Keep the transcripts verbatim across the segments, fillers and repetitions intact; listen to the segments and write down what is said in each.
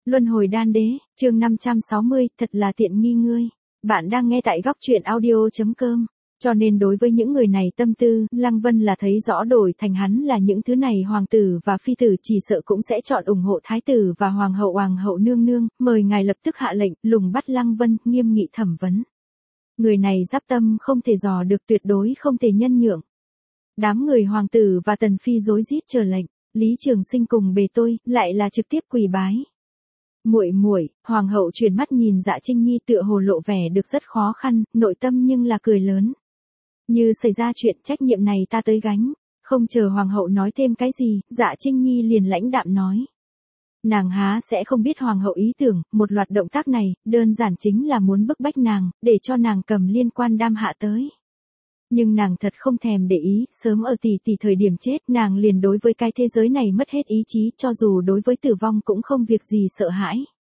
Luân hồi đan đế, chương năm trăm sáu mươi, thật là tiện nghi ngươi. Bạn đang nghe tại góc truyện audio chấm com. Cho nên đối với những người này tâm tư, Lăng Vân là thấy rõ đổi thành hắn là những thứ này hoàng tử và phi tử chỉ sợ cũng sẽ chọn ủng hộ thái tử và hoàng hậu hoàng hậu nương nương, mời ngài lập tức hạ lệnh, lùng bắt Lăng Vân, nghiêm nghị thẩm vấn. Người này giáp tâm không thể dò được, tuyệt đối không thể nhân nhượng. Đám người hoàng tử và tần phi rối rít chờ lệnh, Lý Trường Sinh cùng bề tôi, lại là trực tiếp quỳ bái. Muội muội, hoàng hậu chuyển mắt nhìn Dạ Trinh Nhi tựa hồ lộ vẻ được rất khó khăn, nội tâm nhưng là cười lớn. Như xảy ra chuyện trách nhiệm này ta tới gánh, không chờ hoàng hậu nói thêm cái gì, Dạ Trinh Nhi liền lãnh đạm nói. Nàng há sẽ không biết hoàng hậu ý tưởng, một loạt động tác này, đơn giản chính là muốn bức bách nàng, để cho nàng cầm liên quan đam hạ tới. Nhưng nàng thật không thèm để ý, sớm ở tỷ tỷ thời điểm chết, nàng liền đối với cái thế giới này mất hết ý chí, cho dù đối với tử vong cũng không việc gì sợ hãi.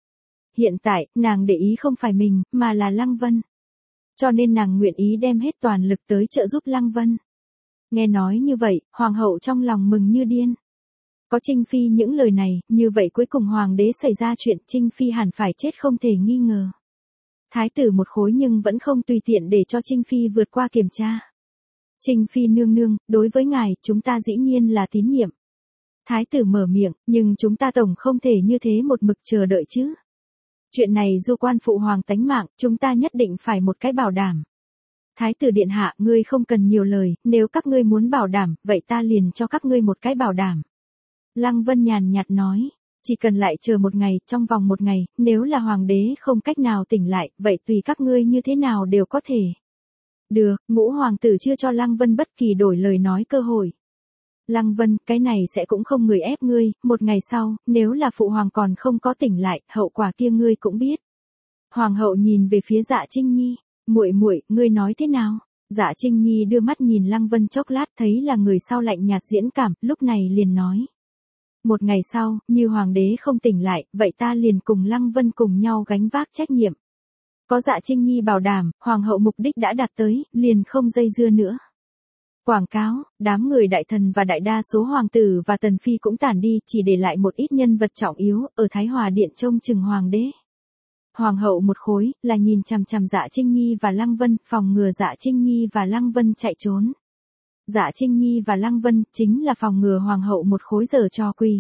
Hiện tại, nàng để ý không phải mình, mà là Lăng Vân. Cho nên nàng nguyện ý đem hết toàn lực tới trợ giúp Lăng Vân. Nghe nói như vậy, hoàng hậu trong lòng mừng như điên. Có Trinh Phi những lời này, như vậy cuối cùng hoàng đế xảy ra chuyện, Trinh Phi hẳn phải chết không thể nghi ngờ. Thái tử một khối nhưng vẫn không tùy tiện để cho Trinh Phi vượt qua kiểm tra. Trinh Phi nương nương, đối với ngài, chúng ta dĩ nhiên là tín nhiệm. Thái tử mở miệng, nhưng chúng ta tổng không thể như thế một mực chờ đợi chứ. Chuyện này du quan phụ hoàng tánh mạng, chúng ta nhất định phải một cái bảo đảm. Thái tử điện hạ, ngươi không cần nhiều lời, nếu các ngươi muốn bảo đảm, vậy ta liền cho các ngươi một cái bảo đảm. Lăng Vân nhàn nhạt nói, chỉ cần lại chờ một ngày, trong vòng một ngày, nếu là hoàng đế không cách nào tỉnh lại, vậy tùy các ngươi như thế nào đều có thể. Được, ngũ hoàng tử chưa cho Lăng Vân bất kỳ đổi lời nói cơ hội. Lăng Vân, cái này sẽ cũng không người ép ngươi, một ngày sau, nếu là phụ hoàng còn không có tỉnh lại, hậu quả kia ngươi cũng biết. Hoàng hậu nhìn về phía Dạ Trinh Nhi, muội muội, ngươi nói thế nào? Dạ Trinh Nhi đưa mắt nhìn Lăng Vân chốc lát, thấy là người sau lạnh nhạt diễn cảm, lúc này liền nói. Một ngày sau, như hoàng đế không tỉnh lại, vậy ta liền cùng Lăng Vân cùng nhau gánh vác trách nhiệm. Có Dạ Trinh Nhi bảo đảm, hoàng hậu mục đích đã đạt tới, liền không dây dưa nữa. Quảng cáo, đám người đại thần và đại đa số hoàng tử và tần phi cũng tản đi, chỉ để lại một ít nhân vật trọng yếu, ở Thái Hòa Điện trông chừng hoàng đế. Hoàng hậu một khối, là nhìn chằm chằm Dạ Trinh Nhi và Lăng Vân, phòng ngừa Dạ Trinh Nhi và Lăng Vân chạy trốn. Dạ Trinh Nhi và Lăng Vân, chính là phòng ngừa hoàng hậu một khối giở trò quỷ.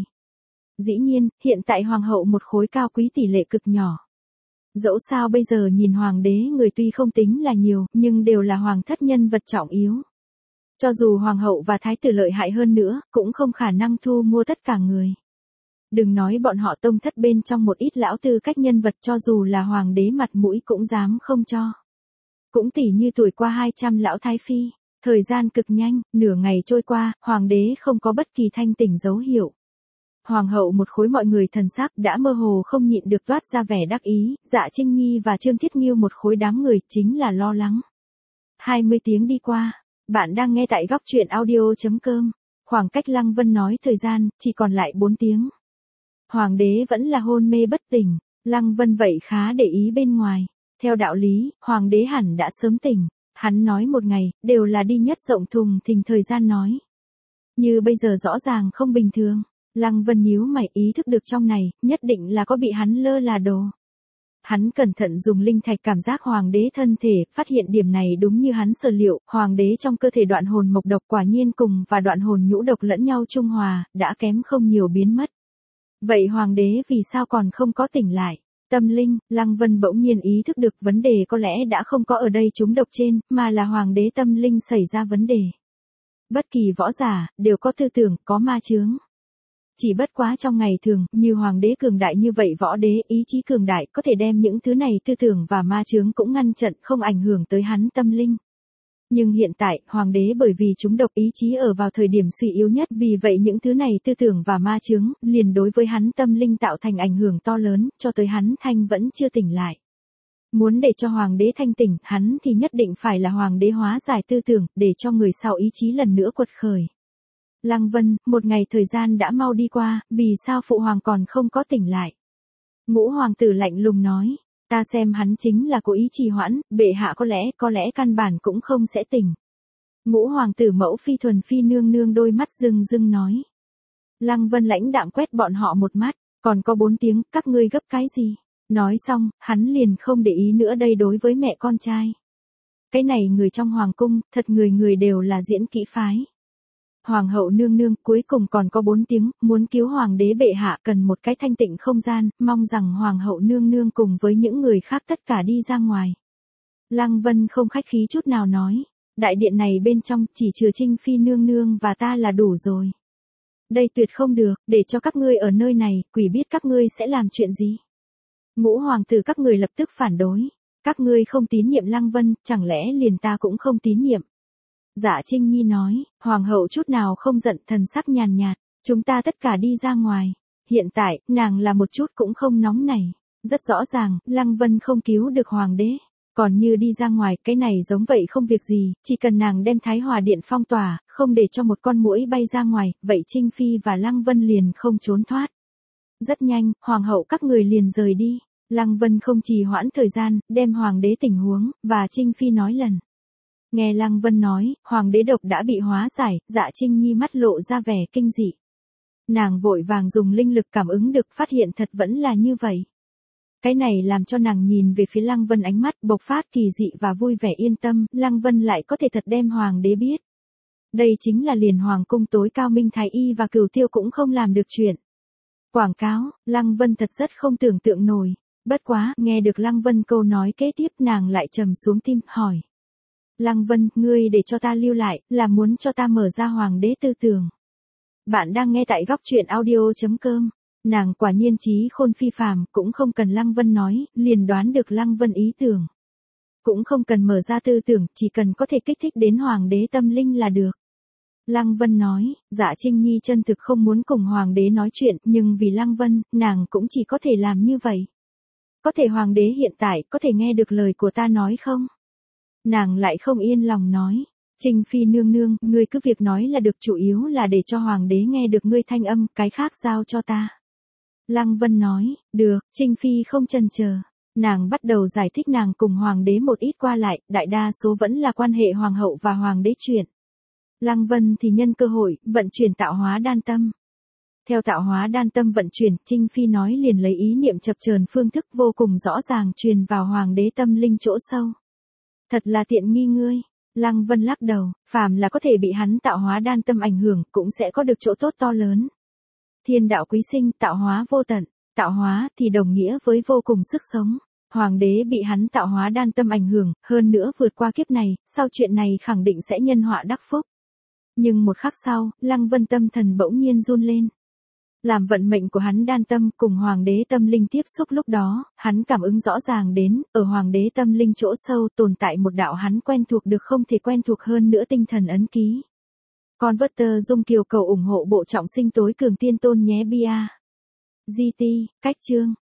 Dĩ nhiên, hiện tại hoàng hậu một khối cao quý tỷ lệ cực nhỏ. Dẫu sao bây giờ nhìn hoàng đế người tuy không tính là nhiều, nhưng đều là hoàng thất nhân vật trọng yếu. Cho dù hoàng hậu và thái tử lợi hại hơn nữa, cũng không khả năng thu mua tất cả người. Đừng nói bọn họ tông thất bên trong một ít lão tư cách nhân vật, cho dù là hoàng đế mặt mũi cũng dám không cho. Cũng tỉ như tuổi qua hai trăm lão thái phi, thời gian cực nhanh, nửa ngày trôi qua, hoàng đế không có bất kỳ thanh tỉnh dấu hiệu. Hoàng hậu một khối mọi người thần sắc đã mơ hồ không nhịn được toát ra vẻ đắc ý, Dạ Trinh Nhi và Trương Thiết Nghiêu một khối đám người chính là lo lắng. hai mươi tiếng đi qua, bạn đang nghe tại góc truyện audio chấm com, khoảng cách Lăng Vân nói thời gian, chỉ còn lại bốn tiếng. Hoàng đế vẫn là hôn mê bất tỉnh, Lăng Vân vậy khá để ý bên ngoài. Theo đạo lý, hoàng đế hẳn đã sớm tỉnh, hắn nói một ngày, đều là đi nhất rộng thùng thình thời gian nói. Như bây giờ rõ ràng không bình thường. Lăng Vân nhíu mày, ý thức được trong này, nhất định là có bị hắn lơ là đồ. Hắn cẩn thận dùng linh thạch cảm giác hoàng đế thân thể, phát hiện điểm này đúng như hắn sở liệu, hoàng đế trong cơ thể đoạn hồn mộc độc quả nhiên cùng và đoạn hồn nhũ độc lẫn nhau trung hòa, đã kém không nhiều biến mất. Vậy hoàng đế vì sao còn không có tỉnh lại? Tâm linh, Lăng Vân bỗng nhiên ý thức được vấn đề có lẽ đã không có ở đây trúng độc trên, mà là hoàng đế tâm linh xảy ra vấn đề. Bất kỳ võ giả, đều có tư tưởng, có ma chướng. Chỉ bất quá trong ngày thường, như hoàng đế cường đại như vậy võ đế ý chí cường đại có thể đem những thứ này tư tưởng và ma chướng cũng ngăn chặn không ảnh hưởng tới hắn tâm linh. Nhưng hiện tại, hoàng đế bởi vì chúng độc ý chí ở vào thời điểm suy yếu nhất, vì vậy những thứ này tư tưởng và ma chướng, liền đối với hắn tâm linh tạo thành ảnh hưởng to lớn, cho tới hắn thanh vẫn chưa tỉnh lại. Muốn để cho hoàng đế thanh tỉnh, hắn thì nhất định phải là hoàng đế hóa giải tư tưởng, để cho người sau ý chí lần nữa quật khởi. Lăng Vân, một ngày thời gian đã mau đi qua, vì sao phụ hoàng còn không có tỉnh lại? Ngũ hoàng tử lạnh lùng nói, ta xem hắn chính là cố ý trì hoãn, bệ hạ có lẽ, có lẽ căn bản cũng không sẽ tỉnh. Ngũ hoàng tử mẫu phi thuần phi nương nương đôi mắt rưng rưng nói. Lăng Vân lãnh đạm quét bọn họ một mắt, Còn có bốn tiếng, các ngươi gấp cái gì? Nói xong, hắn liền không để ý nữa đây đối với mẹ con trai. Cái này người trong hoàng cung, thật người người đều là diễn kỹ phái. Hoàng hậu nương nương cuối cùng còn có bốn tiếng, muốn cứu hoàng đế bệ hạ cần một cái thanh tịnh không gian, mong rằng hoàng hậu nương nương cùng với những người khác tất cả đi ra ngoài. Lăng Vân không khách khí chút nào nói, đại điện này bên trong chỉ trừ Trinh Phi nương nương và ta là đủ rồi. Đây tuyệt không được, để cho các ngươi ở nơi này, quỷ biết các ngươi sẽ làm chuyện gì. Ngũ hoàng tử các người lập tức phản đối, các ngươi không tín nhiệm Lăng Vân, chẳng lẽ liền ta cũng không tín nhiệm. Dạ Trinh Nhi nói, hoàng hậu chút nào không giận, thần sắc nhàn nhạt, chúng ta tất cả đi ra ngoài. Hiện tại, nàng là một chút cũng không nóng nảy, rất rõ ràng, Lăng Vân không cứu được hoàng đế. Còn như đi ra ngoài, cái này giống vậy không việc gì, chỉ cần nàng đem Thái Hòa Điện phong tỏa, không để cho một con muỗi bay ra ngoài, vậy Trinh Phi và Lăng Vân liền không trốn thoát. Rất nhanh, hoàng hậu các người liền rời đi. Lăng Vân không trì hoãn thời gian, đem hoàng đế tình huống, và Trinh Phi nói lần. Nghe Lăng Vân nói, hoàng đế độc đã bị hóa giải, Dạ Trinh Nhi mắt lộ ra vẻ kinh dị. Nàng vội vàng dùng linh lực cảm ứng được phát hiện thật vẫn là như vậy. Cái này làm cho nàng nhìn về phía Lăng Vân ánh mắt bộc phát kỳ dị và vui vẻ yên tâm, Lăng Vân lại có thể thật đem hoàng đế biết. Đây chính là liền hoàng cung tối cao Minh Thái Y và Cửu Tiêu cũng không làm được chuyện. Quảng cáo, Lăng Vân thật rất không tưởng tượng nổi. Bất quá, nghe được Lăng Vân câu nói kế tiếp nàng lại trầm xuống tim, hỏi. Lăng Vân, ngươi để cho ta lưu lại, là muốn cho ta mở ra hoàng đế tư tưởng. Bạn đang nghe tại góc truyện audio chấm com. Nàng quả nhiên trí khôn phi phàm, cũng không cần Lăng Vân nói, liền đoán được Lăng Vân ý tưởng. Cũng không cần mở ra tư tưởng, chỉ cần có thể kích thích đến hoàng đế tâm linh là được. Lăng Vân nói, Dạ Trinh Nhi chân thực không muốn cùng hoàng đế nói chuyện, nhưng vì Lăng Vân, nàng cũng chỉ có thể làm như vậy. Có thể hoàng đế hiện tại có thể nghe được lời của ta nói không? Nàng lại không yên lòng nói. Trinh Phi nương nương, ngươi cứ việc nói là được, chủ yếu là để cho hoàng đế nghe được ngươi thanh âm, cái khác giao cho ta. Lăng Vân nói, được, Trinh Phi không chần chờ. Nàng bắt đầu giải thích nàng cùng hoàng đế một ít qua lại, đại đa số vẫn là quan hệ hoàng hậu và hoàng đế chuyện. Lăng Vân thì nhân cơ hội, vận chuyển tạo hóa đan tâm. Theo tạo hóa đan tâm vận chuyển, Trinh Phi nói liền lấy ý niệm chập chờn phương thức vô cùng rõ ràng truyền vào hoàng đế tâm linh chỗ sâu. Thật là tiện nghi ngươi. Lăng Vân lắc đầu, phàm là có thể bị hắn tạo hóa đan tâm ảnh hưởng, cũng sẽ có được chỗ tốt to lớn. Thiên đạo quý sinh, tạo hóa vô tận, tạo hóa thì đồng nghĩa với vô cùng sức sống. Hoàng đế bị hắn tạo hóa đan tâm ảnh hưởng, hơn nữa vượt qua kiếp này, sau chuyện này khẳng định sẽ nhân họa đắc phúc. Nhưng một khắc sau, Lăng Vân tâm thần bỗng nhiên run lên. Làm vận mệnh của hắn đan tâm cùng hoàng đế tâm linh tiếp xúc lúc đó, hắn cảm ứng rõ ràng đến, ở hoàng đế tâm linh chỗ sâu tồn tại một đạo hắn quen thuộc được không thể quen thuộc hơn nữa tinh thần ấn ký. Converter Dung Kiều cầu ủng hộ bộ trọng sinh tối cường tiên tôn nhé bia. giê tê, cách chương.